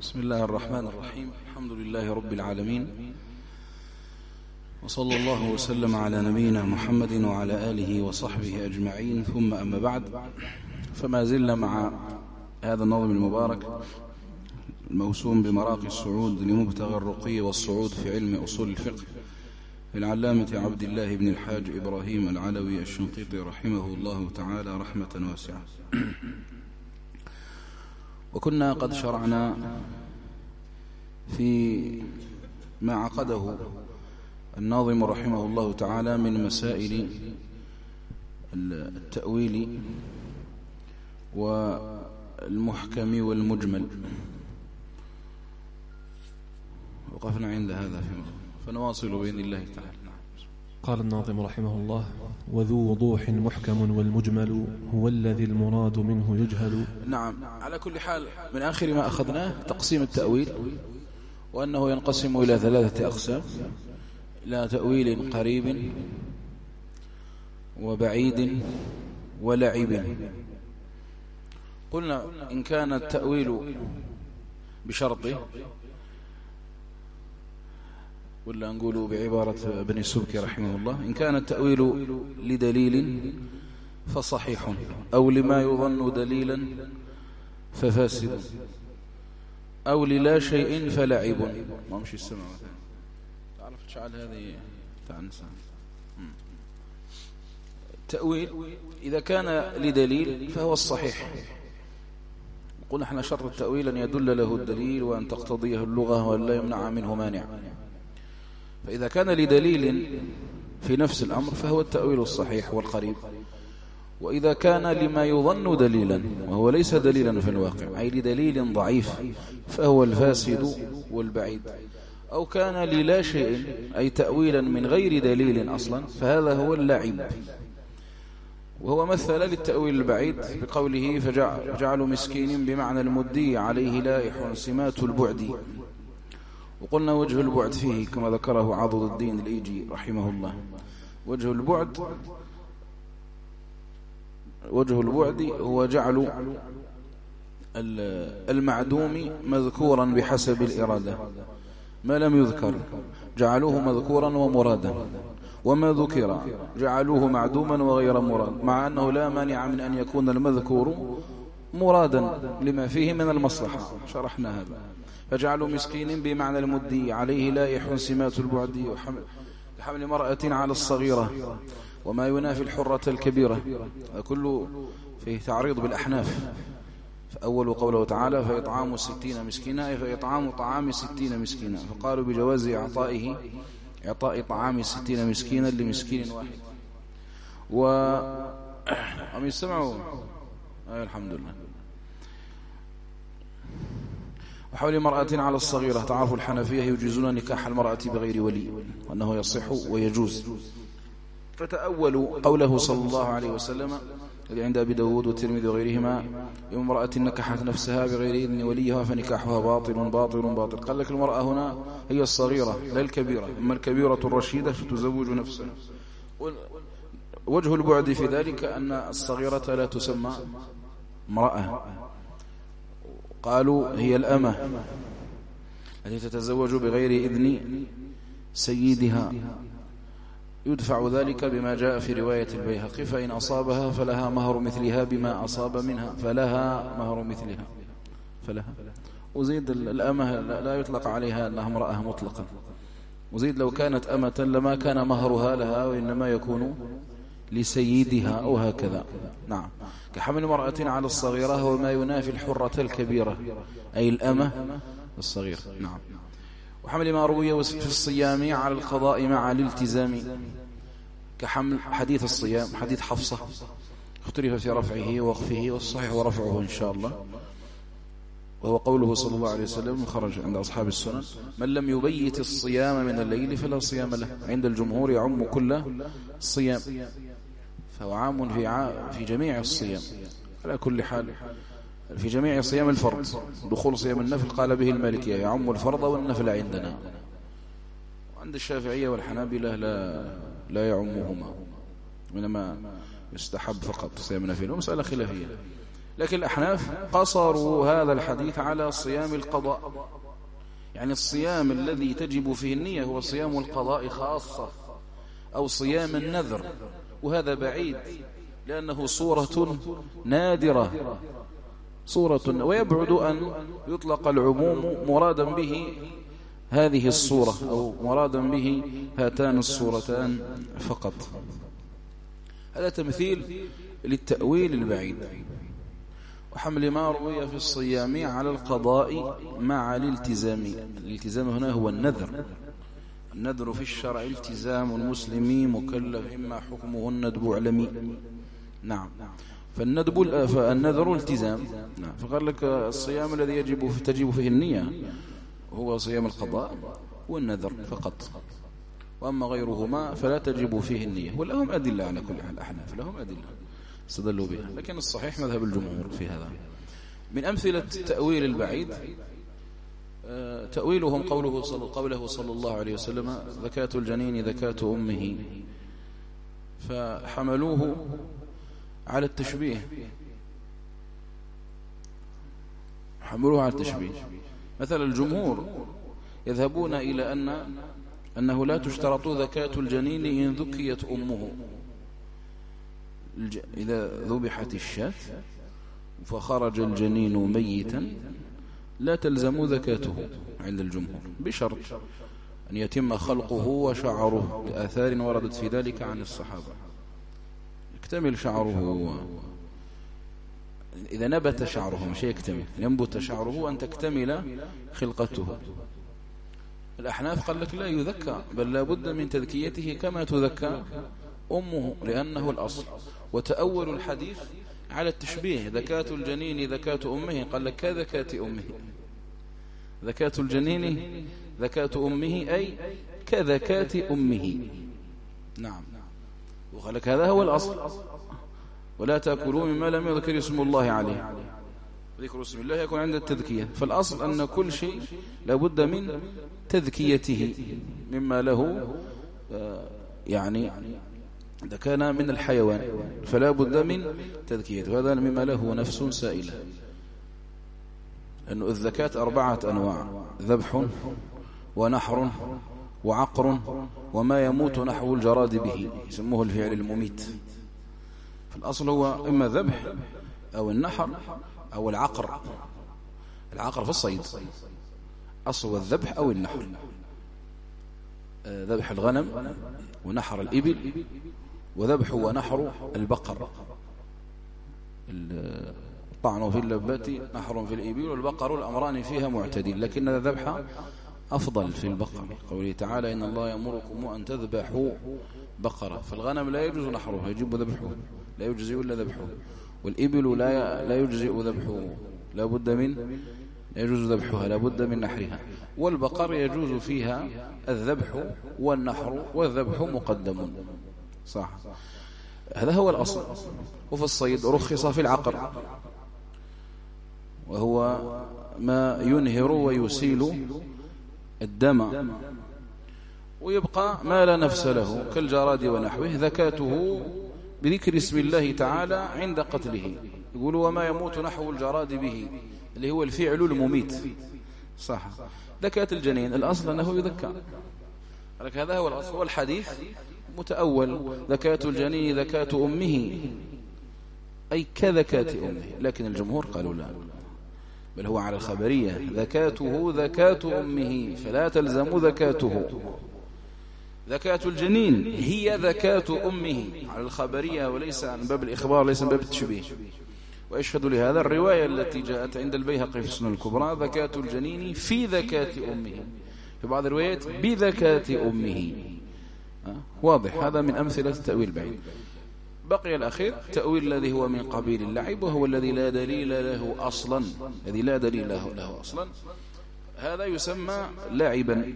بسم الله الرحمن الرحيم. الحمد لله رب العالمين، وصلى الله وسلم على نبينا محمد وعلى آله وصحبه أجمعين، ثم أما بعد، فما زلنا مع هذا النظم المبارك الموسوم بمراقي الصعود لمبتغى الرقي والصعود في علم أصول الفقه للعلامة عبد الله بن الحاج إبراهيم العلوي الشنقيطي رحمه الله تعالى رحمة واسعة. وكنا قد شرعنا في ما عقده الناظم رحمه الله تعالى من مسائل التأويل والمحكم والمجمل، وقفنا عند هذا فنواصل بإذن الله تعالى. قال الناظم رحمه الله: وذو وضوح محكم والمجمل هو الذي المراد منه يجهل. نعم، على كل حال من آخر ما أخذناه تقسيم التأويل، وأنه ينقسم إلى ثلاثة أقسام: إلى تأويل قريب وبعيد ولعب. قلنا إن كان التأويل بشرطه، ولا نقول بعبارة ابن السبكي رحمه الله: إن كان التأويل لدليل فصحيح، أو لما يظن دليلا ففاسد، أو للا شيء فلعب. ما مش السماء تعرف تشعل هذه تعنسان. التأويل إذا كان لدليل فهو الصحيح. قلنا احنا شرط التأويل أن يدل له الدليل، وأن تقتضيه اللغة، وأن لا يمنع منه مانع. فإذا كان لدليل في نفس الأمر فهو التأويل الصحيح والقريب. وإذا كان لما يظن دليلا وهو ليس دليلا في الواقع، أي لدليل ضعيف، فهو الفاسد والبعيد. أو كان للا شيء، أي تأويلا من غير دليل أصلا، فهذا هو اللعب. وهو مثل للتأويل البعيد بقوله: فجعلوا مسكين بمعنى المدي عليه لائح سمات البعد. وقلنا وجه البعد فيه كما ذكره عضد الدين الإيجي رحمه الله: وجه البعد هو جعل المعدوم مذكورا بحسب الإرادة، ما لم يذكر جعلوه مذكورا ومرادا، وما ذكر جعلوه معدوما وغير مراد، مع أنه لا مانع من أن يكون المذكور مرادا لما فيه من المصلحة. شرحنا هذا. فجعلوا مسكين بمعنى المدي عليه لائح سمات البعد وحمل مرأة على الصغيرة وما ينافي الحرة الكبيرة. كل فيه تعريض بالأحناف. فأول قوله تعالى: فإطعام 60 مسكينا، أي فإطعام طعام 60 مسكينا، فقالوا بجواز إعطاء طعام 60 مسكينا لمسكين واحد. أم يستمعوا؟ الحمد لله. وحول مرأة على الصغيرة. تعرف الحنفية يجيزون نكاح المرأة بغير ولي، وأنه يصح ويجوز. فتأولوا قوله صلى الله عليه وسلم الذي عند أبي داود والترمذي وغيرهما: يوم امرأة نكحت نفسها بغير إذن وليها فنكاحها باطل باطل باطل. قال لك المرأة هنا هي الصغيرة لا الكبيرة، أما الكبيرة الرشيدة فتزوج نفسها. وجه البعد في ذلك أن الصغيرة لا تسمى امرأة، قالوا هي الأمة التي تتزوج بغير إذن سيدها. يدفع ذلك بما جاء في رواية البيهقي: فإن أصابها فلها مهر مثلها بما أصاب منها، فلها مهر مثلها. فلها. وزيد الأمة لا يطلق عليها أنها امرأة مطلقا. وزيد لو كانت أمة لما كان مهرها لها، وإنما يكون لسيدها أو هكذا. نعم. كحمل مرأة على الصغيرة وما ينافي الحرة الكبيرة، أي الأمة الصغيرة. نعم. وحمل ما روي في الصيام على القضاء مع الالتزام، كحمل حديث الصيام، حديث حفصة، اختلف في رفعه ووقفه، والصحيح ورفعه إن شاء الله، وهو قوله صلى الله عليه وسلم خرج عند أصحاب السنن: من لم يبيت الصيام من الليل فلا صيام له. عند الجمهور يعم كل الصيام، فهو عام في جميع الصيام. على كل حال في جميع صيام الفرض. دخول صيام النفل قال به المالكية يعم الفرض والنفل عندنا، وعند الشافعية والحنابلة لا يعمهما، وإنما يستحب فقط صيام النفل، ومسألة خلافية. لكن الأحناف قصروا هذا الحديث على صيام القضاء، يعني الصيام الذي تجب فيه النية هو صيام القضاء خاصة أو صيام النذر، وهذا بعيد لأنه صورة نادرة، صورة، ويبعد أن يطلق العموم مرادا به هذه الصورة أو مرادا به هاتان الصورتان فقط. هذا تمثيل للتأويل البعيد، وحمل ما روي في الصيام على القضاء مع الالتزام. الالتزام هنا هو النذر. النذر في الشرع التزام المسلم مكلف إما حكمه الندب علمي. نعم، فالنذر التزام. نعم، فقال لك الصيام الذي تجب فيه النية هو صيام القضاء والنذر فقط، وأما غيرهما فلا تجب فيه النية، ولهم أدلة على كل حال. الأحناف لهم أدلة استدلوا بها، لكن الصحيح مذهب الجمهور في هذا. من أمثلة التأويل البعيد تأويلهم قوله صلى الله عليه وسلم: زكاة الجنين زكاة أمه، فحملوه على التشبيه، حملوه على التشبيه. مثلا الجمهور يذهبون إلى أنه لا تشترط زكاة الجنين إن ذكيت أمه. إذا ذبحت الشاة فخرج الجنين ميتا لا تلزم زكاته عند الجمهور، بشرط أن يتم خلقه وشعره لآثار وردت في ذلك عن الصحابة. يكتمل شعره، إذا نبت شعره مش يكتمل، ينبت شعره أن تكتمل خلقته. الأحناف قال لك لا يذكى، بل لا بد من تذكيته كما تذكى أمه، لأنه الأصل. وتأول الحديث على التشبيه: زكاة الجنين زكاة أمه، قال لك كزكاة أمه. زكاة الجنين زكاة أمه أي كزكاة أمه. نعم، وقال لك هذا هو الأصل: ولا تأكلوا مما لم يذكر اسم الله عليه. ذكر اسم الله يكون عند التذكية، فالأصل أن كل شيء لابد من تذكيته مما له يعني إذا كان من الحيوان فلا بد من تذكيته، هذا مما له نفس سائلة. لأن الزكاة 4 أنواع: ذبح ونحر وعقر وما يموت نحو الجراد به، يسموه الفعل المميت. فالأصل هو إما ذبح أو النحر أو العقر. العقر في الصيد، أصل الذبح أو النحر. ذبح الغنم ونحر الإبل، وذبح ونحر البقر. الطعن في اللبات نحر في الإبل، والبقر الأمران فيها معتدل، لكن الذبح أفضل في البقر. قوله تعالى: إن الله يأمركم أن تذبحوا بقرة. فالغنم لا يجوز نحرها، يجب ذبحه، لا يجزئ إلا ذبحه. والإبل لا يجزئ ذبحه، لا يجوز ذبحها، لا بد من نحرها. والبقر يجوز فيها الذبح والنحر، والذبح مقدم. صح، هذا هو الأصل. وفي الصيد رخص في العقر، وهو ما ينهر ويسيل الدم، ويبقى ما لا نفس له كالجراد ونحوه، زكاته بذكر اسم الله تعالى عند قتله. يقول: وما يموت نحو الجراد به، اللي هو الفعل المميت. صح. زكاة الجنين الأصل أنه يذكى، هذا هو الأصل. والحديث متأول: زكاة الجنين زكاة أمه، أي كزكاة أمه. لكن الجمهور قالوا لا، بل هو على الخبرية: زكاته زكاة أمه فلا تلزم زكاته. زكاة الجنين هي زكاة أمه على الخبرية، وليس عن باب الإخبار، ليس من باب التشبيه. ويشهد لهذا الرواية التي جاءت عند البيهقي في السنن الكبرى: زكاة الجنين في زكاة أمه، في بعض الروايات بزكاة أمه. واضح، هذا من أمثلة التأويل بعيد. بقي الأخير التأويل الذي هو من قبيل اللعب، وهو الذي لا دليل له أصلا. الذي لا دليل له أصلا هذا يسمى لاعبا،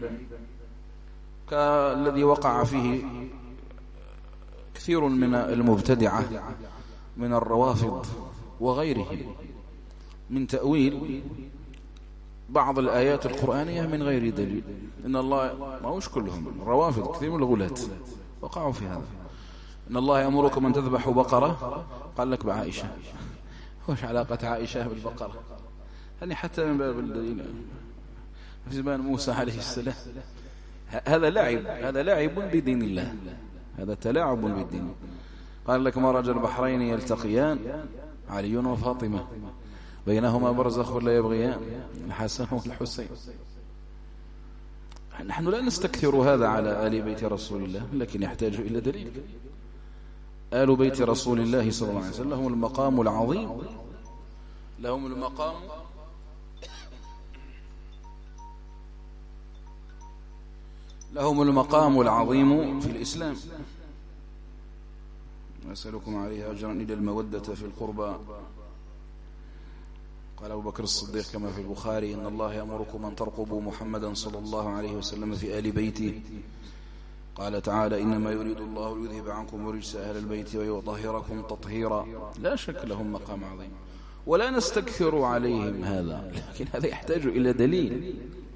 كالذي وقع فيه كثير من المبتدعة من الروافض وغيرهم، من تأويل بعض الآيات القرآنية من غير دليل. إن الله، ما هوش كلهم، الروافض كثير من الغلاة وقعوا في هذا. إن الله يأمركم أن تذبحوا بقرة، قال لك بعائشة، وش علاقة عائشة بالبقرة؟ يعني حتى من باب الدليل في زمان موسى عليه السلام. هذا لعب بدين الله، هذا تلاعب بالدين. قال لك مرج البحرين يلتقيان علي وفاطمة بينهما برزخ لا يبغيان الحسن والحسين. نحن لا نستكثر هذا على آل بيت رسول الله، لكن يحتاج إلى دليل. آل بيت رسول الله صلى الله عليه وسلم لهم المقام العظيم، لهم المقام العظيم في الإسلام. أسألكم عليه أجرا إلى المودة في القربى. قال أبو بكر الصديق كما في البخاري: إن الله يأمركم أن ترقبوا محمدا صلى الله عليه وسلم في آل بيته. قال تعالى: إنما يريد الله ليذهب عنكم رجس أهل البيت ويطهركم تطهيرا. لا شك لهم مقام عظيم، ولا نستكثر عليهم هذا، لكن هذا يحتاج إلى دليل.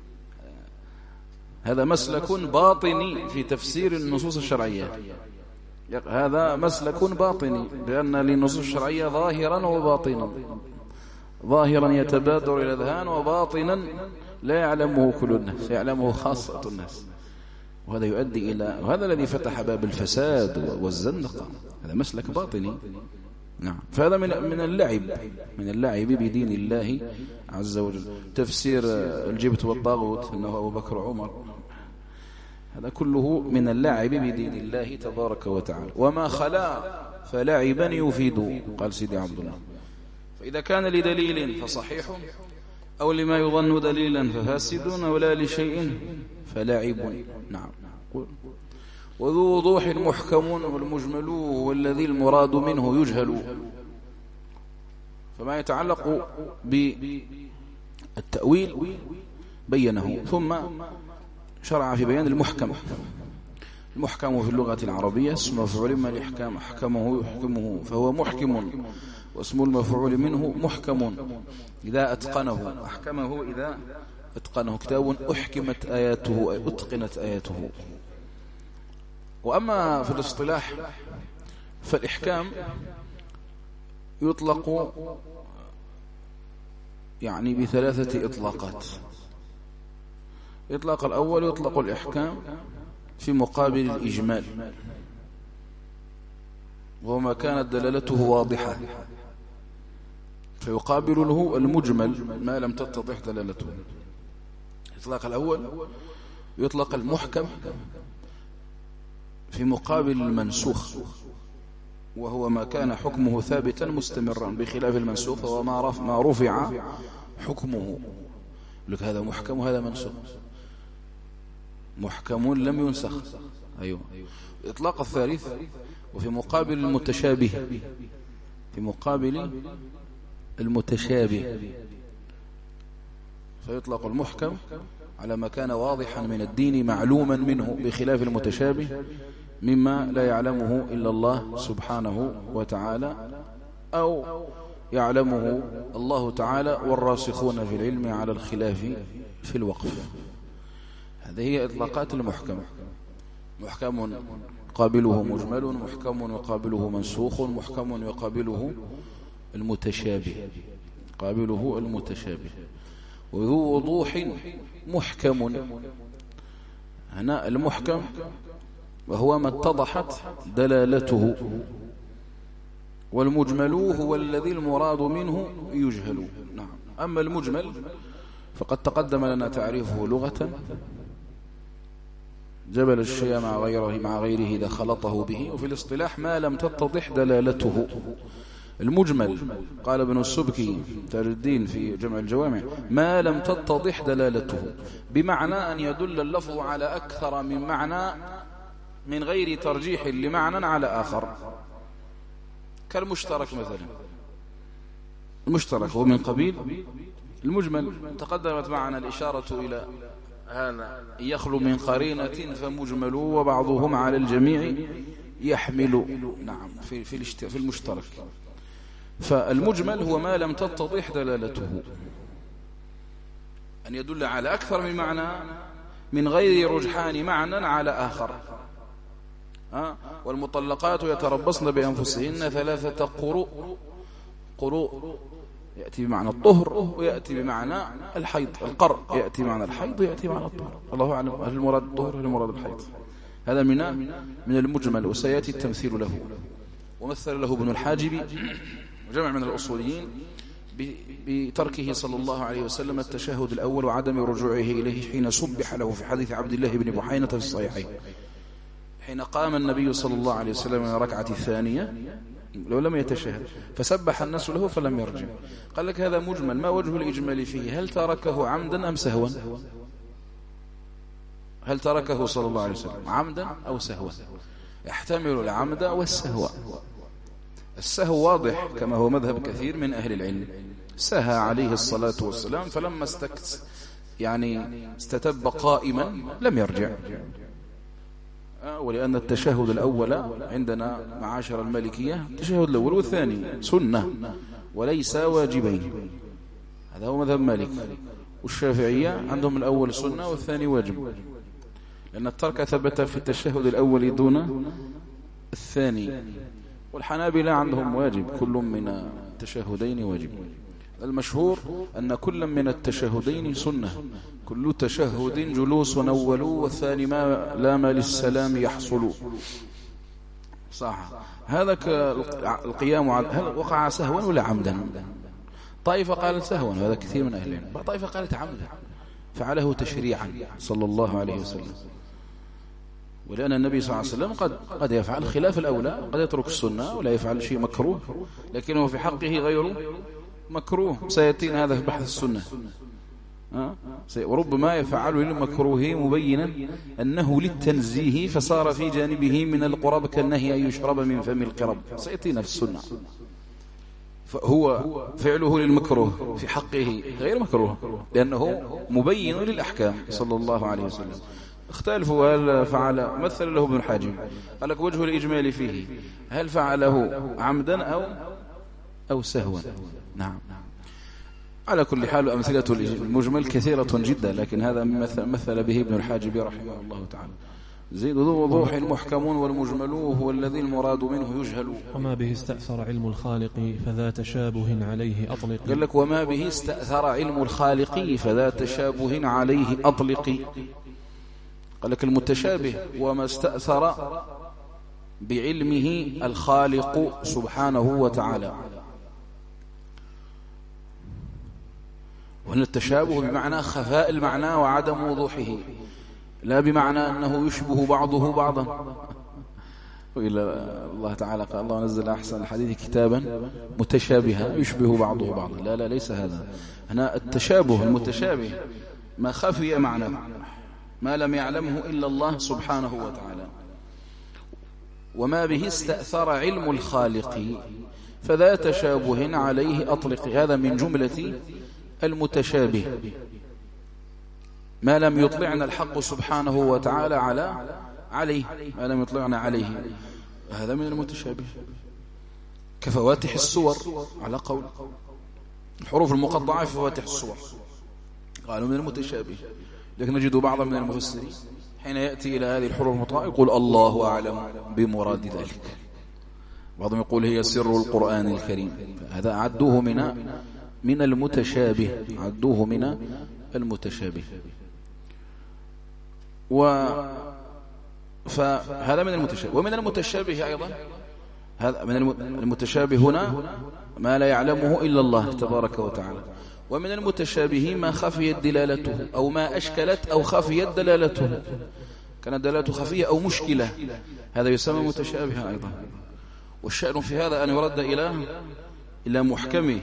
هذا مسلك باطني في تفسير النصوص الشرعية، هذا مسلك باطني، لأن للنصوص الشرعية ظاهرا وباطنا، ظاهرا يتبادر إلى الأذهان، وباطنا لا يعلمه كل الناس، يعلمه خاصة الناس. وهذا يؤدي إلى، وهذا الذي فتح باب الفساد والزندقة، هذا مسلك باطني. نعم. فهذا من اللعب بدين الله عز وجل. تفسير الجبت والطاغوت أنه أبو بكر وعمر، هذا كله من اللعب بدين الله تبارك وتعالى. وما خلا فلعبا يفيد، قال سيدي عبد الله. فإذا كان لدليل فصحيح، أو لما يظن دليلا ففاسد، ولا لشيء فلعب. نعم. وذو وضوح محكم والمجمل والذي المراد منه يجهل. فما يتعلق بالتأويل بينه، ثم شرع في بيان المحكم. المحكم في اللغة العربية اسم مفعول من الإحكام، أحكمه يحكمه فهو محكم، واسم المفعول منه محكم إذا أتقنه، أحكمه إذا أتقنه. كتاب أحكمت آياته أي أتقنت آياته. وأما في الاصطلاح فالإحكام يطلق يعني بثلاثة إطلاقات. إطلاق الأول يطلق الإحكام في مقابل الإجمال، وهو ما كانت دلالته واضحة، فيقابل له المجمل ما لم تتضح دلالته. الإطلاق الأول يطلق المحكم في مقابل المنسوخ، وهو ما كان حكمه ثابتا مستمرا، بخلاف المنسوخ وهو ما رفع حكمه. لك هذا محكم وهذا منسوخ، محكم لم ينسخ. أيوة. الإطلاق الثالث وفي مقابل المتشابه، في مقابل المتشابه، فيطلق المحكم على ما كان واضحا من الدين معلوما منه، بخلاف المتشابه مما لا يعلمه إلا الله سبحانه وتعالى، أو يعلمه الله تعالى والراسخون في العلم على الخلاف في الوقف. هذه هي إطلاقات المحكم. محكم يقابله مجمل، محكم يقابله منسوخ، محكم يقابله المتشابه، قابله المتشابه. وذو وضوح محكم، هنا المحكم وهو ما اتضحت دلالته، والمجمل هو الذي المراد منه يجهل. نعم. أما المجمل فقد تقدم لنا تعريفه لغة: جبل الشيء مع غيره إذا خلطه به. وفي الاصطلاح ما لم تتضح دلالته. المجمل قال ابن السبكي تاج الدين في جمع الجوامع: ما لم تتضح دلالته، بمعنى أن يدل اللفظ على أكثر من معنى من غير ترجيح لمعنى على آخر، كالمشترك مثلا. المشترك هو من قبيل المجمل. تقدمت معنا الإشارة إلى هذا: يخلو من قرينة فمجمل وبعضهم على الجميع يحمل. نعم. في المشترك. فالمجمل هو ما لم تتضح دلالته، أن يدل على أكثر من معنى من غير رجحان معنى على آخر. والمطلقات يتربصن بأنفسهن 3 قروء، قروء يأتي بمعنى الطهر ويأتي بمعنى الحيض. القرء يأتي بمعنى الحيض ويأتي بمعنى الطهر. الله أعلم هل المراد الطهر هل المراد الحيض. هذا من المجمل، وسيأتي التمثيل له. ومثل له ابن الحاجب وجمع من الأصوليين بتركه صلى الله عليه وسلم التشهد الأول وعدم رجوعه إليه حين صبح له في حديث عبد الله بن بحينة في الصحيحين، حين قام النبي صلى الله عليه وسلم من الركعة الثانية لو لم يتشهد فسبح الناس له فلم يرجع. قال لك هذا مجمل، ما وجه الإجمال فيه؟ هل تركه عمدا أم سهوا؟ هل تركه صلى الله عليه وسلم عمدا أو سهوا؟ يحتمل العمد والسهو. السهو واضح كما هو مذهب كثير من أهل العلم، سهى عليه الصلاة والسلام فلما استتب قائما لم يرجع. ولأن التشهد الأول عندنا معاشر المالكية التشهد الأول والثاني سنة وليس واجبين، هذا هو مذهب مالك. والشافعية عندهم الأول سنة والثاني واجب، لأن الترك ثبت في التشهد الأول دون الثاني. والحنابلة عندهم واجب، كل من التشهدين واجب. المشهور أن كل من التشهدين سنة، كل تشهد جلوس أول والثاني ما لام للسلام يحصل. صح. هذا القيام هل وقع سهوا ولا عمدا؟ طائفة قالت سهوا، هذا كثير من أهل العلم. طائفة قالت عمدا، فعله تشريعا صلى الله عليه وسلم. ولأن النبي صلى الله عليه وسلم قد يفعل خلاف الأولى، قد يترك السنة ولا يفعل شيء مكروه، لكنه في حقه غير مكروه. سيأتينا هذا في بحث السنة. وربما يفعل للمكروه مبينا أنه للتنزيه فصار في جانبه من القرب كالنهي أن يشرب من فم القرب. سيأتينا في السنة. فهو فعله للمكروه في حقه غير مكروه لأنه مبين للأحكام صلى الله عليه وسلم. اختلفوا هل فعل، مثل له ابن الحاجب قال لك وجه الإجمال فيه هل فعله عمدا أو سهوا. نعم. على كل حال أمثلة المجمل كثيرة جدا، لكن هذا مثل به ابن الحاجب رحمه الله تعالى. زيد ذو وضوح محكم والمجمل هو الذي المراد منه يجهل. وما به استأثر علم الخالق فذا تشابه عليه أطلق. قال لك وما به استأثر علم الخالق فذا تشابه عليه أطلق. قال لك المتشابه وما استأثر بعلمه الخالق سبحانه وتعالى. وهنا التشابه بمعنى خفاء المعنى وعدم وضوحه، لا بمعنى أنه يشبه بعضه بعضا. وإلا الله تعالى قال الله نزل أحسن الحديث كتابا متشابها يشبه بعضه بعضا. لا ليس هذا. هنا التشابه المتشابه ما خفي معناه، ما لم يعلمه إلا الله سبحانه وتعالى. وما به استأثر علم الخالق فذا تشابه عليه أطلق. هذا من جملة المتشابه، ما لم يطلعنا الحق سبحانه وتعالى عليه، ما لم يطلعنا عليه، هذا من المتشابه. كفواتح السور على قول الحروف المقطعة في فواتح السور قالوا من المتشابه. لكن نجد بعضا من المفسرين حين يأتي إلى هذه الحروف المقطعة يقول الله أعلم بمراد ذلك، بعضهم يقول هي سر القرآن الكريم. هذا عدوه من المتشابه، عدوه من المتشابه. فهذا من المتشابه. ومن المتشابه أيضا هذا من المتشابه هنا ما لا يعلمه إلا الله تبارك وتعالى. ومن المتشابه ما خفيت دلالته أو ما أشكلت أو خفيت دلالته، كانت دلالته خفية أو مشكلة، هذا يسمى متشابه أيضا. والشأن في هذا أن يرد إلى محكمه،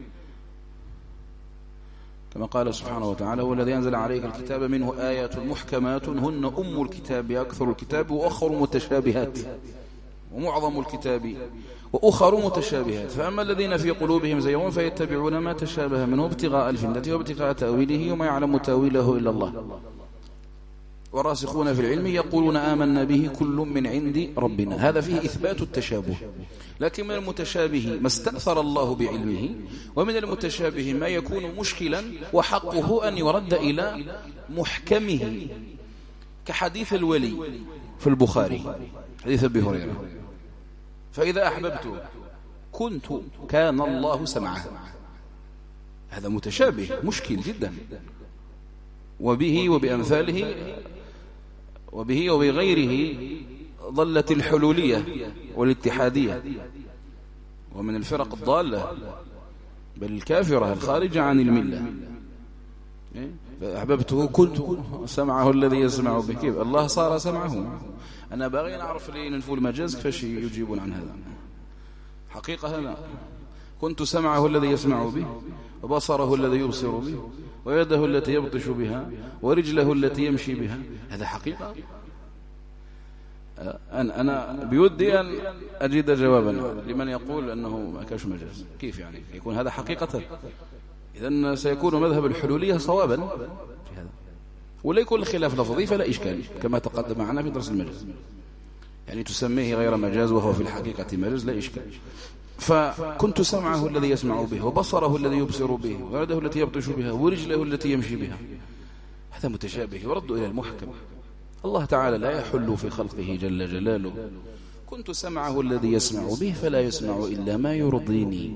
كما قال سبحانه وتعالى هو الذي أنزل عليك الكتاب منه آيات محكمات هن أم الكتاب أكثر الكتاب وأخر متشابهات، ومعظم الكتاب وأخر متشابهات. فأما الذين في قلوبهم زيغ فيتبعون ما تشابه منه ابتغاء الفتنة وابتغاء تأويله وما يعلم تأويله إلا الله. والراسخون في العلم يقولون آمنا به كل من عند ربنا. هذا فيه إثبات التشابه. لكن من المتشابه ما استأثر الله بعلمه، ومن المتشابه ما يكون مشكلا وحقه أن يرد إلى محكمه، كحديث الولي في البخاري حديث أبي هريرة. فإذا أحببت كنت كان الله سمعه، هذا متشابه مشكل جدا. وبه وبأمثاله وبه وبغيره ضلت الحلولية والاتحادية، ومن الفرق الضالة بل الكافرة الخارجة عن الملة. فأحببته كنت سمعه الذي يسمع به. كيف الله صار سمعه؟ أنا باغي نعرف لي ننفوا المجاز كيفاش يجيبون عن هذا. حقيقة هذا كنت سمعه الذي يسمع به، وبصره الذي يبصر به، ويده التي يبطش بها، ورجله التي يمشي بها. هذا حقيقة. أنا بودي أن أجد جوابا لمن يقول أنه ما كاش مجاز. كيف يعني يكون هذا حقيقة؟ إذن سيكون مذهب الحلولية صوابا في هذا، ولا يكون الخلاف لفظي فلا إشكال كما تقدم معنا في درس المجاز. يعني تسميه غير مجاز وهو في الحقيقة مجاز لا إشكال. فكنت سمعه الذي يسمع به، وبصره الذي يبصر به، ويده التي يبطش بها، ورجله التي يمشي بها. هذا متشابه يرد إلى المحكم. الله تعالى لا يحل في خلقه جل جلاله. كنت سمعه الذي يسمع به فلا يسمع إلا ما يرضيني،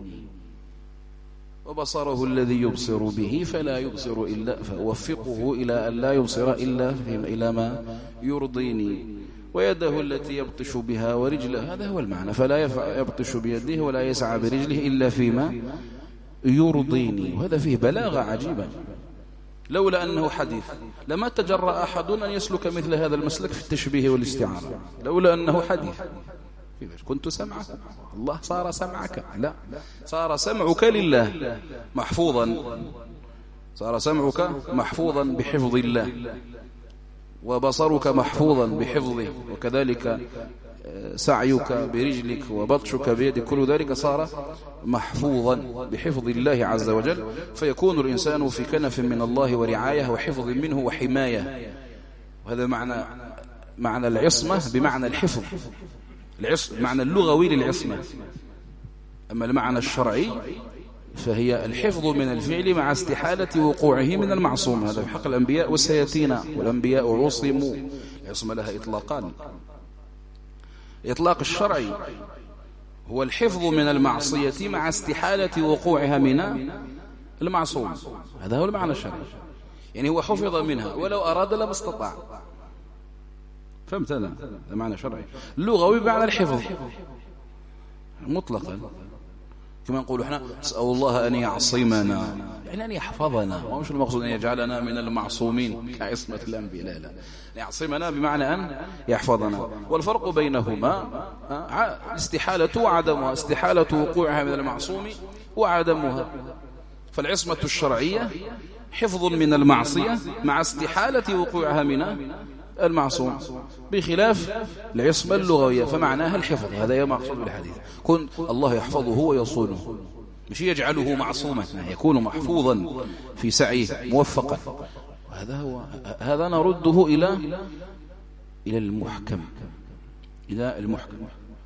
وبصره الذي يبصر به فلا يبصر إلا فأوفقه إلى أن لا يبصر إلى ما يرضيني، ويده التي يبطش بها، ورجله. هذا هو المعنى. فلا يبطش بيده ولا يسعى برجله إلا فيما يرضيني. وهذا فيه بلاغة عجيبة. لولا أنه حديث لما تجرأ أحد أن يسلك مثل هذا المسلك في التشبيه والاستعارة. لولا أنه حديث. كنت سمعك، الله صار سمعك. لا، صار سمعك لله محفوظا، صار سمعك محفوظا بحفظ الله، وبصرك محفوظا بحفظه، وكذلك سعيك برجلك وبطشك بيدك، كل ذلك صار محفوظا بحفظ الله عز وجل. فيكون الإنسان في كنف من الله ورعاية وحفظ منه وحماية. وهذا معنى العصمة بمعنى الحفظ. المعنى اللغوي للعصمة. أما المعنى الشرعي فهي الحفظ من الفعل مع استحالة وقوعه من المعصوم. هذا في حق الأنبياء والسياتين، والأنبياء عصموا. العصمة لها إطلاقان. إطلاق الشرعي هو الحفظ من المعصية مع استحالة وقوعها من المعصوم. هذا هو المعنى الشرعي. يعني هو حفظ منها ولو أراد لما استطاع. فهمت؟ هذا معنى شرعي. اللغوي بمعنى الحفظ مطلقا، كما نقول احنا نسأل الله أن يعصمنا، يعني أن يحفظنا، ومش المقصود أن يجعلنا من المعصومين كعصمة الأنبياء. لا لا، يعصمنا بمعنى أن يحفظنا. والفرق بينهما استحالة وعدمها، استحالة وقوعها من المعصوم وعدمها. فالعصمة الشرعية حفظ من المعصية مع استحالة وقوعها من المعصوم، بخلاف العصمة اللغوية فمعناها الحفظ. هذا هو مقصود بالحديث. كن الله يحفظه ويصونه، مش يجعله معصوما، يكون محفوظا في سعيه موفقا. هذا نرده إلى المحكم، إلى المحكم.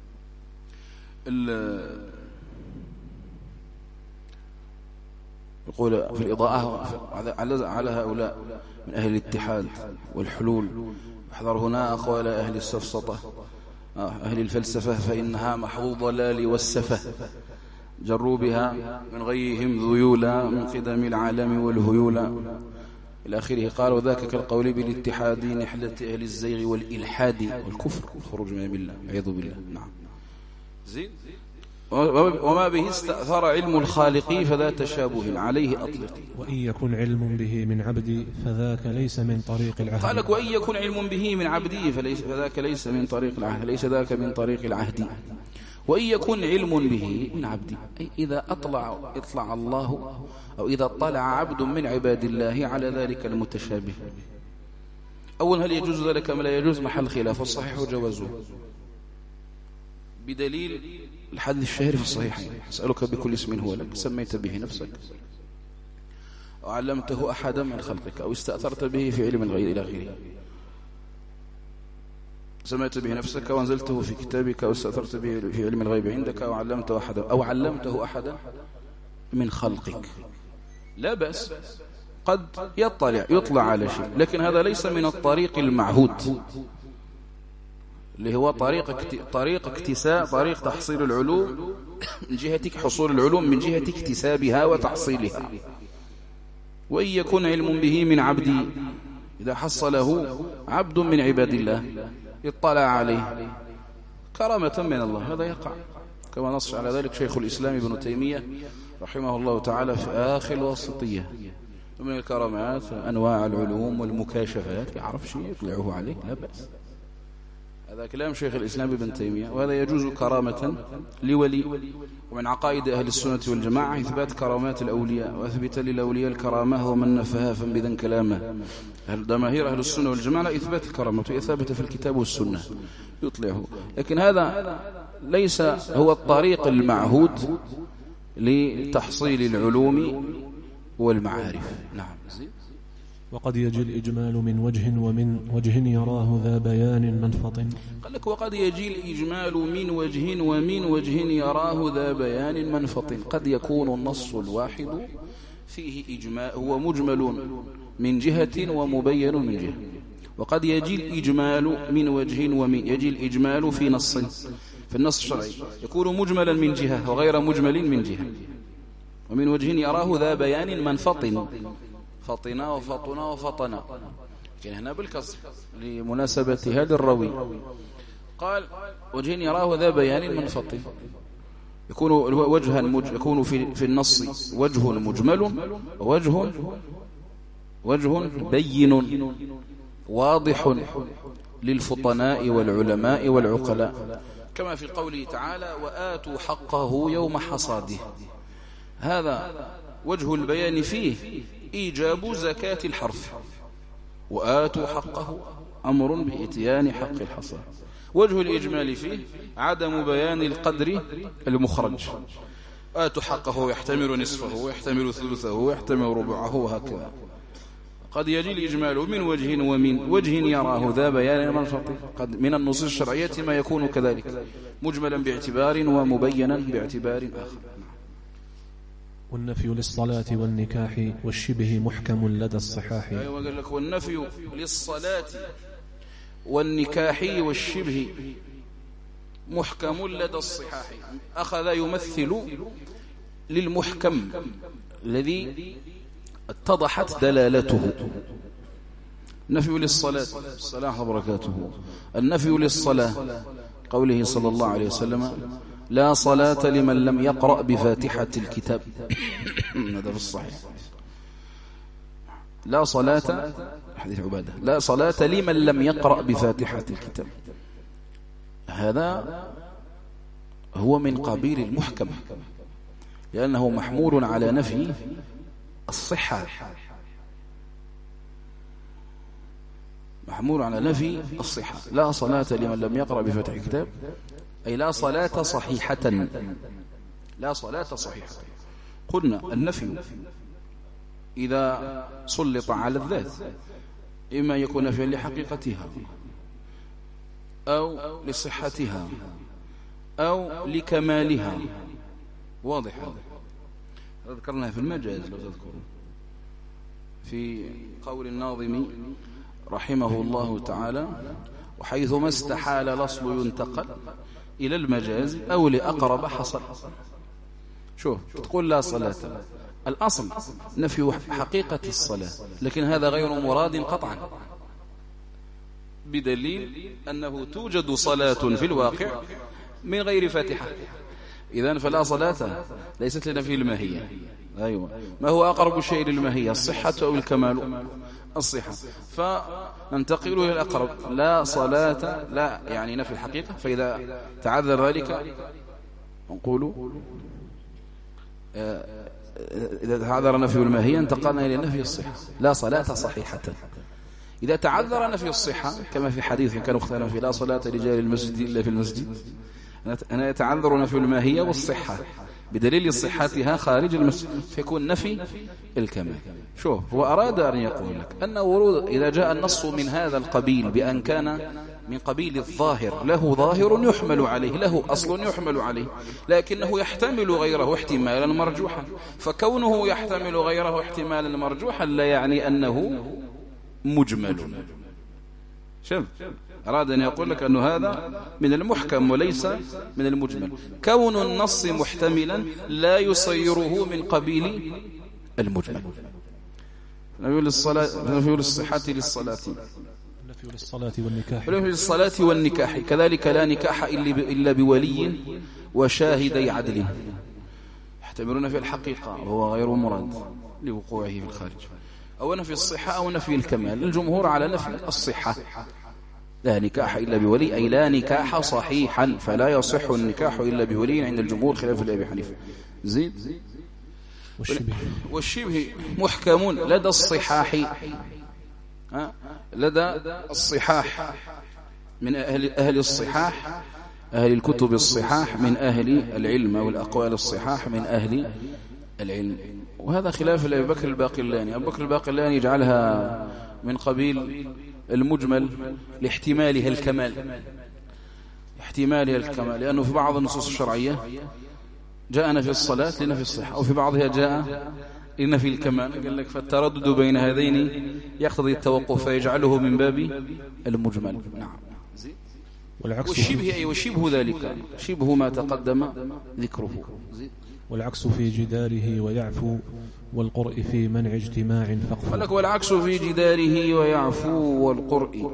يقول في الإضاءة على هؤلاء من أهل الاتحاد والحلول: احذر هنا أقوال أهل السفسطة أهل الفلسفة فإنها محض الضلال والسفة، جروا بها من غيهم ذيولا من قدم العالم والهيولا إلى آخره. قال: وذاك كالقول بالاتحاد نحلة أهل الزيغ والإلحاد والكفر والخروج من بالله والعياذ بالله. نعم. زين. وما به استأثر علم الخالق فذا تشابه عليه أطلق. وإن يكن علم به من عبدي فذاك ليس من طريق العهد. قال لك: وإن يكن علم به من عبدي فذاك ليس من طريق العهد، ليس ذاك من طريق العهد. وإن يكن علم به من عبدي، أي إذا اطلع الله أو إذا اطلع عبد من عباد الله على ذلك المتشابه. أولا، هل يجوز ذلك أم لا يجوز؟ محل خلاف، والصحيح جوازه بدليل الحديث الشهير في الصحيحين: أسألك بكل اسم هو لك سميت به نفسك أو علمته أحدا من خلقك أو استأثرت به في علم الغيب إلى آخره. سميت به نفسك وأنزلته في كتابك أو استأثرت به في علم الغيب عندك أو علمته أحدا من خلقك. لا بأس، قد يطلع على شيء، لكن هذا ليس من الطريق المعهود. اللي هو طريق تحصيل العلوم من جهة حصول العلوم من جهة اكتسابها وتحصيلها. وإن يكون علم به من عبدي، إذا حصله عبد من عباد الله اطلع عليه كرامة من الله، هذا يقع، كما نص على ذلك شيخ الإسلام ابن تيمية رحمه الله تعالى في آخر الوسطية. ومن الكرامات أنواع العلوم والمكاشفات، يعرف شيء يطلعه عليه لا بأس. هذا كلام شيخ الإسلام ابن تيمية، وهذا يجوز كرامة لولي. ومن عقائد أهل السنة والجماعة إثبات كرامات الأولياء، وأثبت للأولياء الكرامة ومن نفها فانبذا كلامه. جماهير أهل السنة والجماعة إثبات الكرامة ثابتة في الكتاب والسنة يطلعه، لكن هذا ليس هو الطريق المعهود لتحصيل العلوم والمعارف. نعم. وقد يجي الإجمال من وجه ومن وجه يراه ذا بيان منفط. قال لك وقد يجي الإجمال من وجه ومن وجه يراه ذا بيان منفط. قد يكون النص الواحد فيه إجمال، هو مجمل من جهة ومبين من جهة. وقد يجي الإجمال من وجه ومن، يجي الإجمال في نص، في النص الشرعي يكون مجملا من جهة وغير مجمل من جهة. ومن وجه يراه ذا بيان منفط، فطنا وفطنا وفطنا، لكن هنا بالكسر لمناسبة هذا الروي. قال وجه يراه ذا بيان منفط، يكون وجها يكون في النص وجه مجمل وجه بين واضح للفطناء والعلماء والعقلاء، كما في قوله تعالى وآتوا حقه يوم حصاده. هذا وجه البيان فيه إيجاب زكاة الحرف، وآتوا حقه أمر بإتيان حق الحصاد. وجه الإجمال فيه عدم بيان القدر المخرج، آتوا حقه يحتمل نصفه ويحتمل ثلثه ويحتمل ربعه وهكذا. قد يجي الإجمال من وجه ومن وجه يراه ذا بيان منفط. قد من النصوص الشرعية ما يكون كذلك، مجملا باعتبار ومبينا باعتبار آخر. والنفي للصلاة والنكاح والشبه محكم لدى الصحاح. أيوة قال لك والنفي للصلاة والنكاح والشبه محكم لدى الصحاح. أخذ يمثل للمحكم الذي اتضحت دلالته. النفي للصلاة، الصلاة وبركاته. النفي للصلاة قوله صلى الله عليه وسلم لا صلاة لمن لم يقرأ بفاتحة الكتاب. هذا في الصحيح. لا صلاة، حديث عبادة، لا صلاة لمن لم يقرأ بفاتحة الكتاب. هذا هو من قبيل المحكم، لأنه محمول على نفي الصحة، محمول على نفي الصحة. لا صلاة لمن لم يقرأ بفاتحة الكتاب، أي لا صلاة صحيحة، لا صلاة صحيحة. قلنا النفي إذا سلط على الذات إما يكون نفيا لحقيقتها أو لصحتها أو لكمالها. واضح هذا، ذكرناها في المجاز لو تذكرون في قول الناظم رحمه الله تعالى وحيثما استحال الأصل ينتقل إلى المجاز أو لأقرب حصل. شوف تقول لا صلاة، الأصل نفي حقيقة الصلاة، لكن هذا غير مراد قطعا، بدليل أنه توجد صلاة في الواقع من غير فاتحة. إذن فلا صلاة ليست لنفي الماهية. أيوة، ما هو أقرب شيء للماهية، الصحة أو الكمال؟ الصحة. فننتقل إلى الأقرب، لا صلاة، لا يعني نفي الحقيقة. فإذا تعذر ذلك نقول إذا تعذر نفي الماهية انتقلنا إلى نفي الصحة، لا صلاة صحيحة. إذا تعذر نفي الصحة كما في حديث كانوا اختلفوا في لا صلاة رجال المسجد إلا في المسجد، أنا يتعذر نفي الماهية والصحة بدليل صحتها خارج المسجد، فيكون نفي الكمال. شوف هو أراد أن يقول لك أن ورود إذا جاء النص من هذا القبيل بأن كان من قبيل الظاهر، له ظاهر يحمل عليه، له أصل يحمل عليه، لكنه يحتمل غيره احتمالا مرجوحا. فكونه يحتمل غيره احتمالا مرجوحا لا يعني أنه مجمل. شوف أراد أن يقول لك أنه هذا من المحكم وليس من المجمل. كون النص محتملا لا يصيره من قبيل المجمل. نفي للصحة للصلاة، نفي للصلاة والنكاح، نفي للصلاة والنكاح. كذلك لا نكاح إلا بولي وشاهدي عدل يحتملون في الحقيقة وهو غير مراد لوقوعه في الخارج. أو نفي الصحة أو نفي الكمال. الجمهور على نفي الصحة. لا نكاح إلا بولي، أي لا نكاح صحيحا، فلا يصح النكاح إلا بولي عند الجمهور خلاف لأبي حنيفة. زيد. والشبه محكم لدى الصحاح، لدى الصحاح من أهل الصحاح، أهل الكتب الصحاح، من أهل العلم والأقوال الصحاح من أهل العلم. وهذا خلاف لأبي بكر الباقلاني. أبو بكر الباقلاني يجعلها من قبيل المجمل لاحتمالها الكمال، احتمالها الكمال، لأنه في بعض النصوص الشرعية جاء نفي الصلاة لنفي الصحة، وفي بعضها جاء لنفي الكمال. قال لك فالتردد بين هذين يقتضي التوقف فيجعله من باب المجمل. نعم. والشبه وشبه ذلك شبه ما تقدم ذكره. والعكس في جداره ويعفو والقرء في منع اجتماع فقط. قال لك والعكس في جداره ويعفو والقرء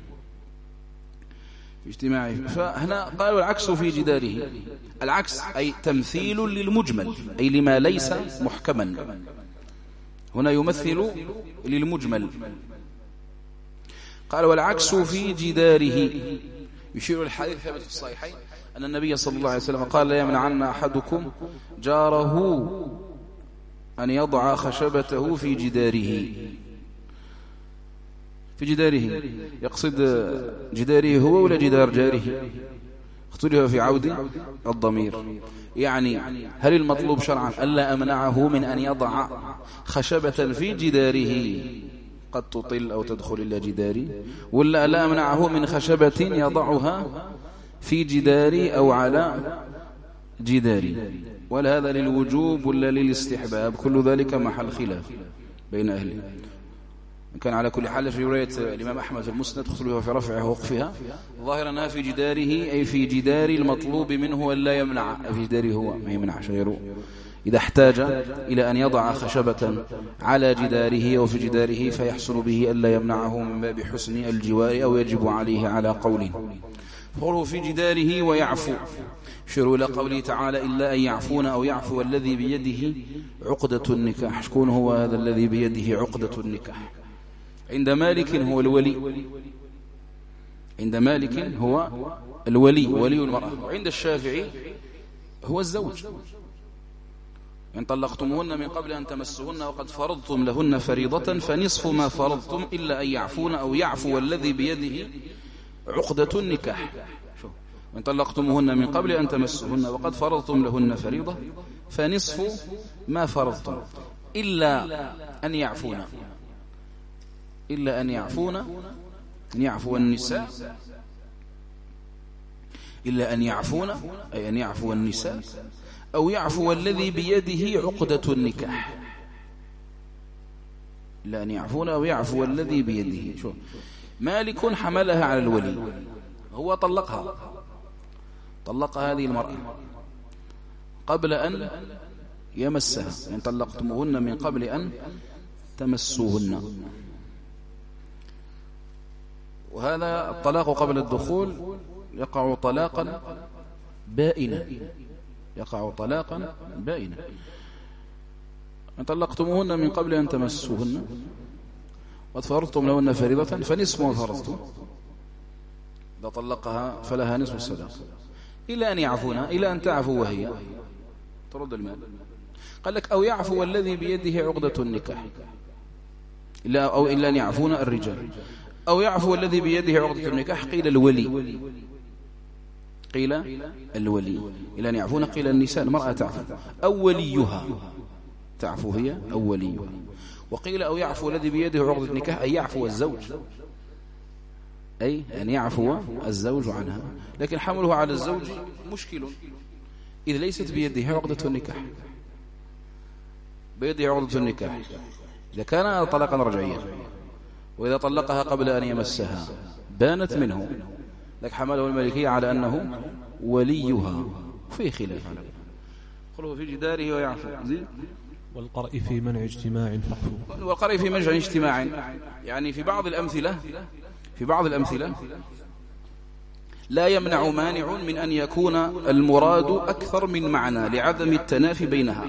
في اجتماعه. فهنا قال والعكس في جداره. العكس أي تمثيل للمجمل، أي لما ليس محكما. هنا يمثل للمجمل. قال والعكس في جداره، يشير الحديث ثابت في الصحيحين أن النبي صلى الله عليه وسلم قال لا يمنعن أحدكم جاره أن يضع خشبته في جداره. في جداره يقصد جداره هو ولا جدار جاره؟ اختلف في عود الضمير. يعني هل المطلوب شرعا ألا أمنعه من أن يضع خشبة في جداره قد تطل أو تدخل إلى جداري، ولا لا أمنعه من خشبة يضعها في جداري أو على جداري؟ ولا هذا للوجوب ولا للاستحباب؟ كل ذلك محل خلاف بين أهله. كان على كل حال في رواية الإمام أحمد في المسند اختلف في رفعها ووقفها، ظاهرا أنها في جداره أي في جدار المطلوب منه ألا يمنع، في جداره هو ما يمنعش غيره إذا احتاج إلى أن يضع خشبة على جداره أو في جداره فيحصل به ألا يمنعه من باب حسن الجوار أو يجب عليه على قول. فقوله في جداره ويعفو شروا إلى قوله تعالى إلا أن يعفون أو يعفو الذي بيده عقدة النكاح. شكون هو هذا الذي بيده عقدة النكاح؟ عند مالك هو الولي، عند مالك هو الولي، ولي المرأة. وعند الشافعي هو الزوج. إن طلقتموهن من قبل أن تمسوهن وقد فرضتم لهن فريضة فنصف ما فرضتم إلا أن يعفون أو يعفو الذي بيده عقدة النكاح. وإن طلقتموهن من قبل أن تمسوهن وقد فرضتم لهن فريضة فنصف ما فرضتم إلا أن يعفون، إلا أن يعفون، أن يعفو النساء، إلا أن يعفون أي أن يعفو النساء أو يعفو الذي بيده عقدة النكاح. إلا أن يعفون أو يعفو الذي بيده. شو مالك حملها على الولي، هو طلقها، طلق هذه المرأة قبل أن يمسها. إن طلقتموهن من قبل أن تمسوهن. وهذا الطلاق قبل الدخول يقع طلاقا بائنا، يقع طلاقا بائنا. إن طلقتموهن من قبل أن تمسوهن قد فرضتم لهن فريضة فنصف ما فرضتم. إذا طلقها فلها نصف الصداق إلا أن يعفون، إلى أن تعفو وهي ترد المال. قال لك أو يعفو الذي بيده عقدة النكاح، أو إلا أن يعفون الرجال، أو يعفو الذي بيده عقدة النكاح. قيل الولي، قيل الولي. إلا أن يعفون قيل النساء، المرأة تعفو أو وليها تعفو هي أو وليها. وقيل أو يعفو الذي بيده عقدة النكاح أي يعفو الزوج، أي أن يعفو الزوج عنها. لكن حمله على الزوج مشكل إذ ليست بيده عقدة النكاح. بيده عقدة النكاح إذا كان طلاقا رجعيا، وإذا طلقها قبل أن يمسها بانت منه، لك حمله المالكية على أنه وليها، في خلاف على قلوه في جداره ويعفو. والقرء في منع اجتماع فحفو. والقرء في منع اجتماع، يعني في بعض الأمثلة لا يمنع مانع من أن يكون المراد أكثر من معنى لعدم التنافي بينها،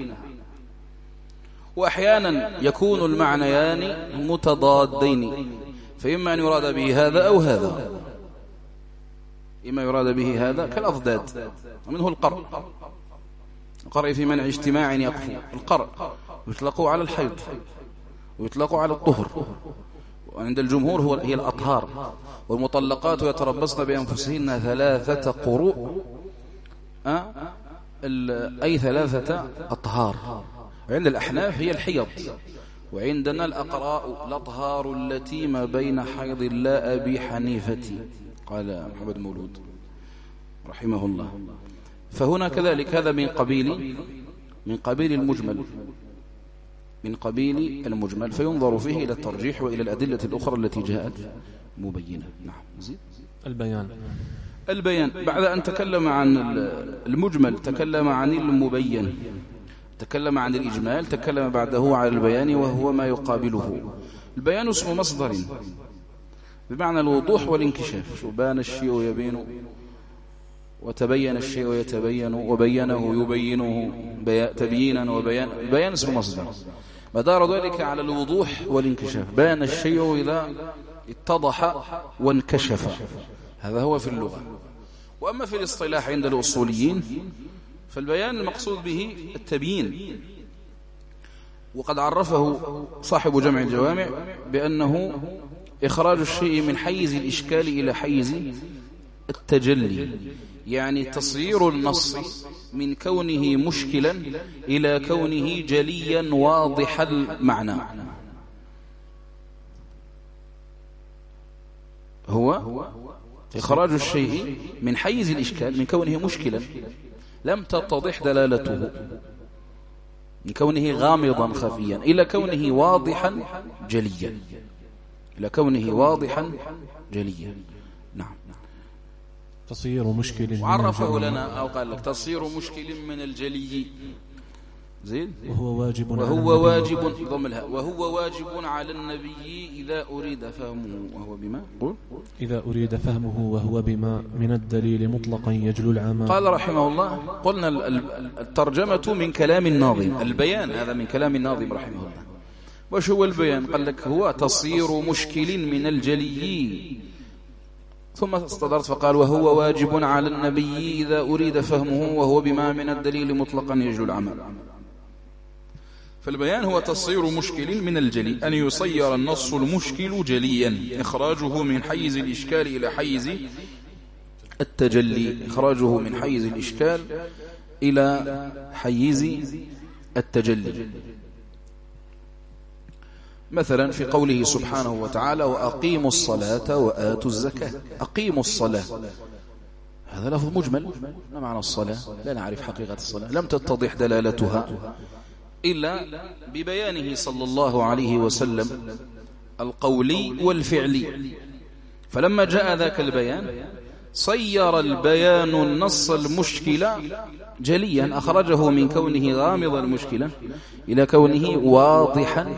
وأحيانا يكون المعنيان متضادين، فإما أن يراد به هذا أو هذا، إما يراد به هذا كالأضداد، ومنه القرء. القرء في منع اجتماع يكفو. القرء يطلق على الحيض ويطلق على الطهر، وعند الجمهور هي الأطهار، والمطلقات يتربصن بأنفسهن 3 قروء، أي 3 أطهار. وعند الأحناف هي الحيض، وعندنا الأقراء الأطهار التي ما بين حيض لا أبي حنيفة، قال محمد مولود رحمه الله. فهنا كذلك هذا من قبيل المجمل، فينظر فيه إلى الترجيح وإلى الأدلة الأخرى التي جاءت مبينة. نعم. البيان بعد أن تكلم عن المجمل تكلم عن المبين، تكلم عن الإجمال، تكلم بعده على البيان وهو ما يقابله. البيان اسم مصدر بمعنى الوضوح والانكشاف، بان الشيء يبين، وتبين الشيء يتبين، وبينه يبينه تبيينا وبيان. البيان اسم مصدر مدار ذلك على الوضوح والانكشاف، بان الشيء إذا اتضح وانكشف، هذا هو في اللغة. وأما في الاصطلاح عند الأصوليين فالبيان المقصود به التبيين، وقد عرفه صاحب جمع الجوامع بأنه إخراج الشيء من حيز الإشكال إلى حيز التجلي، يعني تصير النص من كونه مشكلا إلى كونه جليا واضح المعنى. هو إخراج الشيء من حيز الإشكال، من كونه مشكلا لم تتضح دلالته، من كونه غامضا خفيا إلى كونه واضحا جليا، جليا. نعم. تصير مشكل، وعرفه لنا أو قال لك تصير مشكل من الجلي، زين، وهو واجب على النبي إذا أريد فهمه وهو بما إذا أريد فهمه وهو بما من الدليل مطلقا يجلو العمى. قال رحمه الله، قلنا الترجمة من كلام الناظم، البيان هذا من كلام الناظم رحمه الله. وش هو البيان؟ قال لك هو تصير مشكل من الجلي، ثم استدرت فقال وهو واجب على النبي إذا أريد فهمه وهو بما من الدليل مطلقا يجلو العمى. فالبيان هو تصير مشكل من الجلي، أن يصير النص المشكل جليا، إخراجه من حيز الإشكال إلى حيز التجلي، إخراجه من حيز الإشكال إلى حيز التجلي. مثلا في قوله سبحانه وتعالى وأقيموا الصلاة وآتوا الزكاة. أقيموا الصلاة هذا لفظ مجمل، ما معنى الصلاة؟ لا نعرف حقيقة الصلاة، لم تتضح دلالتها إلا ببيانه صلى الله عليه وسلم القولي والفعلي. فلما جاء ذاك البيان صير البيان النص المشكل جليا، أخرجه من كونه غامض المشكلة إلى كونه واضحا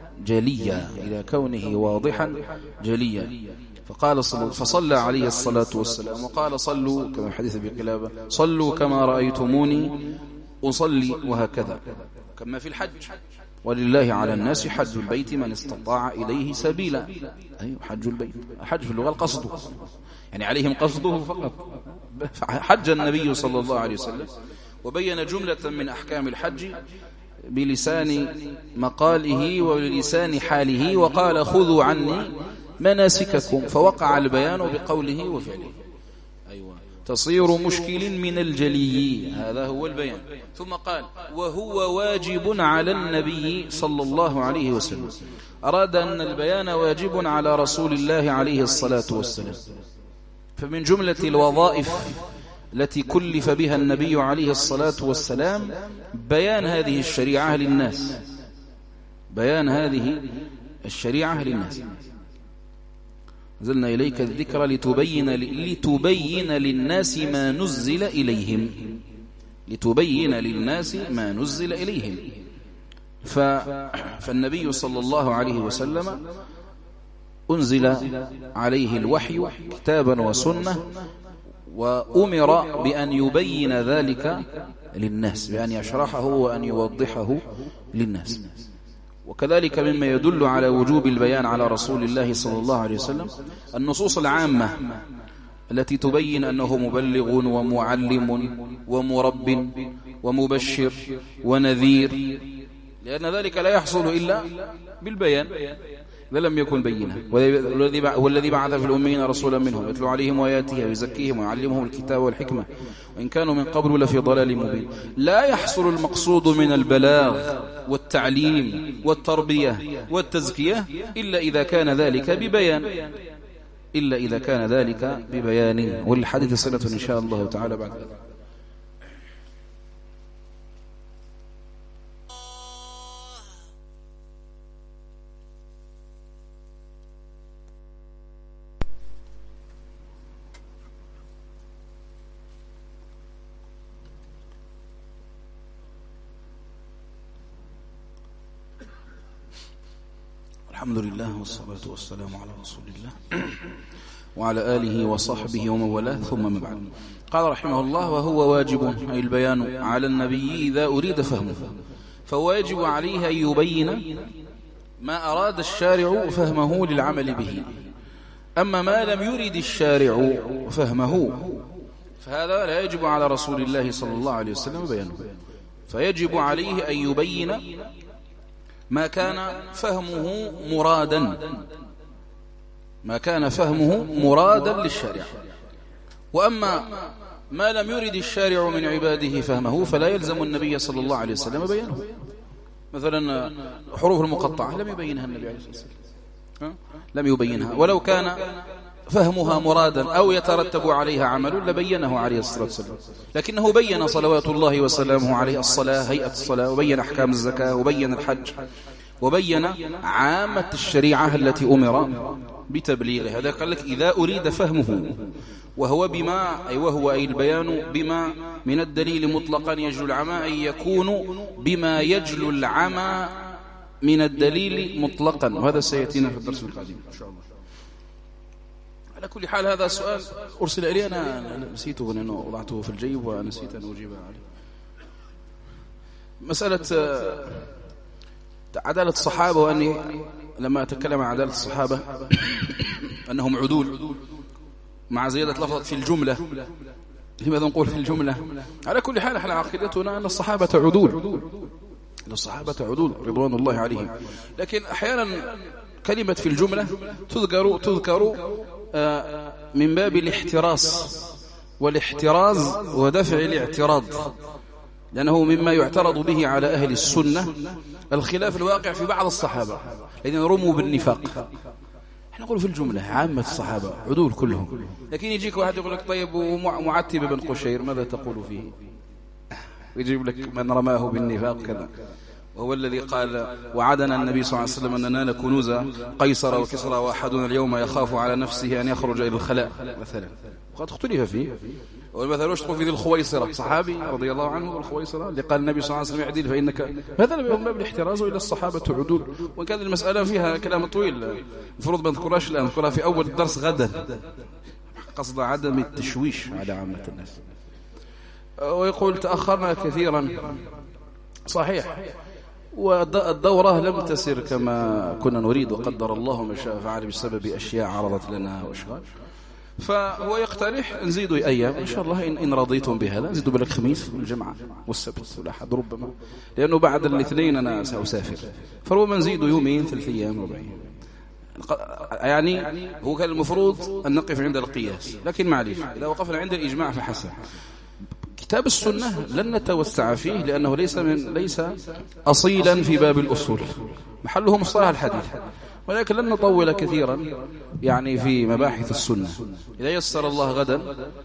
جليا، فصلى عليه الصلاة والسلام وقال صلوا كما حديث بقلابة، صلوا كما رأيتموني أصلي، وهكذا. كما في الحج ولله على الناس حج البيت من استطاع إليه سبيلا. أيوة، حج البيت، حج في اللغة القصد، يعني عليهم قصده فقط. حج النبي صلى الله عليه وسلم وبين جملة من أحكام الحج بلسان مقاله ولسان حاله، وقال خذوا عني مناسككم، فوقع البيان بقوله وفعله. أيوة، تصير مشكل من الجلي، هذا هو البيان. ثم قال وهو واجب على النبي صلى الله عليه وسلم، أراد أن البيان واجب على رسول الله عليه الصلاة والسلام. فمن جملة الوظائف التي كلف بها النبي عليه الصلاة والسلام بيان هذه الشريعة للناس، أنزلنا إليك الذكر لتبين للناس ما نزل إليهم، لتبين للناس ما نزل إليهم. فالنبي صلى الله عليه وسلم أنزل عليه الوحي كتابا وسنة، وأمر بأن يبين ذلك للناس، بأن يشرحه وأن يوضحه للناس. وكذلك مما يدل على وجوب البيان على رسول الله صلى الله عليه وسلم النصوص العامة التي تبين أنه مبلغ ومعلم ومرب ومبشر ونذير، لأن ذلك لا يحصل إلا بالبيان إذا لم يكن بينا. والذي بعث في الأمين رسولا منهم يتلو عليهم آياته ويزكيهم ويعلمهم الكتاب والحكمة وإن كانوا من قبل لفي ضلال مبين. لا يحصل المقصود من البلاغ والتعليم والتربية والتزكية إلا إذا كان ذلك ببيان، والحديث صلة إن شاء الله تعالى بعد ذلك. الحمد لله والصلاة والسلام على رسول الله وعلى آله وصحبه ومن والاه، ثم ما بعد. قال رحمه الله: وهو واجب أي البيان على النبي إذا أريد فهمه، فهو يجب عليه أن يبين ما أراد الشارع فهمه للعمل به. أما ما لم يرد الشارع فهمه فهذا لا يجب على رسول الله صلى الله عليه وسلم بيانه، فيجب عليه أن يبين ما كان فهمه مرادا للشارع. وأما ما لم يرد الشارع من عباده فهمه فلا يلزم النبي صلى الله عليه وسلم بيانه. مثلا حروف المقطعة لم يبينها النبي عليه الصلاة والسلام، لم يبينها، ولو كان فهمها مرادا أو يترتب عليها عمل لبينه عليه الصلاة والسلام، لكنه بين صلوات الله وسلامه عليه الصلاة، هيئة الصلاة، وبين أحكام الزكاة، وبين الحج، وبين عامة الشريعة التي أمر بتبليغها. هذا قال لك إذا أريد فهمه، وهو أي البيان بما من الدليل مطلقا يجلو العمى، أي يكون بما يجلو العمى من الدليل مطلقا، وهذا سيأتينا في الدرس القادم إن شاء الله. على كل حال هذا السؤال أرسل إلي، أنا نسيته لأنه وضعته في الجيب ونسيت أن أجيب عليه. مسألة عدالة الصحابة، وأني لما أتكلم عن عدالة الصحابة أنهم عدول مع زيادة لفظة في الجملة. لماذا نقول في الجملة؟ على كل حال احنا عقيدتنا أن الصحابة عدول رضوان الله عليهم، لكن أحيانا كلمة في الجملة تذكر من باب الاحتراس والاحتراز ودفع الاعتراض، لأنه مما يعترض به على أهل السنة الخلاف الواقع في بعض الصحابة الذين رموا بالنفاق. احنا نقول في الجملة عامة الصحابة عدول كلهم، لكن يجيك واحد يقول لك طيب ومعتب بن قشير ماذا تقول فيه؟ ويجيب لك من رماه بالنفاق كذا، وهو الذي قال: وعدنا النبي صلى الله عليه وسلم أن ننال كنوز قيصر وكسرى، وأحدنا اليوم يخاف على نفسه أن يخرج إلى الخلاء مثلا، وقد اختلف فيه. والمثل يشتق في ذي الخويصرة، صحابي رضي الله عنه، الخويصرة اللي قال النبي صلى الله عليه وسلم: اعدل فإنك. هذا من باب الاحتراز إلى الصحابة عدول، وكان المسألة فيها كلام طويل المفروض ما نذكرهاش الآن، نذكرها في أول الدرس غدا، قصد عدم التشويش على عامة الناس. ويقول: تأخرنا كثيرا، صحيح، والدورة لم تسر كما كنا نريد، وقدر الله ما شاء فعل بسبب أشياء عرضت لنا وأشغال. فهو يقترح نزيد أيام إن شاء الله، إن رضيتم بهذا نزيد بالخميس والجمعة والسبت والأحد ربما، لأنه بعد الاثنين أنا سأسافر، فربما نزيد يومين 3 أيام 4 أيام. يعني هو كان المفروض أن نقف عند القياس، لكن معليش إذا وقفنا عند الإجماع فحسن. كتاب السنة لن نتوسع فيه لأنه ليس أصيلا في باب الأصول، محله مصطلح الحديث، ولكن لن نطول كثيرا يعني في مباحث السنة. إذا يسر الله غدا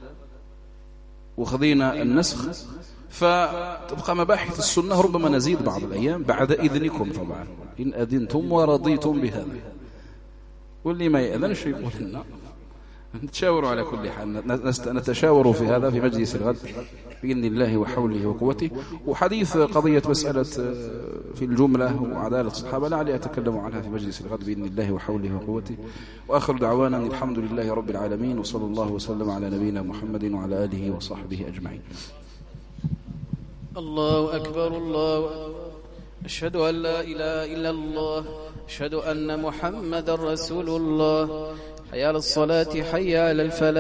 وخذينا النسخ فتبقى مباحث السنة، ربما نزيد بعض الأيام بعد إذنكم طبعا، إن أذنتم ورضيتم بهذا. واللي ما يأذنش يقول لنا، نتشاوروا على كل حال، نتشاور في هذا في مجلس الغد بإذن الله وحوله وقوته. وحديث قضية مسألة في الجملة وعدالة الصحابة لعلي أتكلم عنها في مجلس الغد بإذن الله وحوله وقوته. وآخر دعوانا الحمد لله رب العالمين، وصلى الله وسلم على نبينا محمد وعلى آله وصحبه أجمعين. الله أكبر الله أكبر، أشهد أن لا إله إلا الله، أشهد أن محمد رسول الله. حي على الصلاة، حي على الفلاح.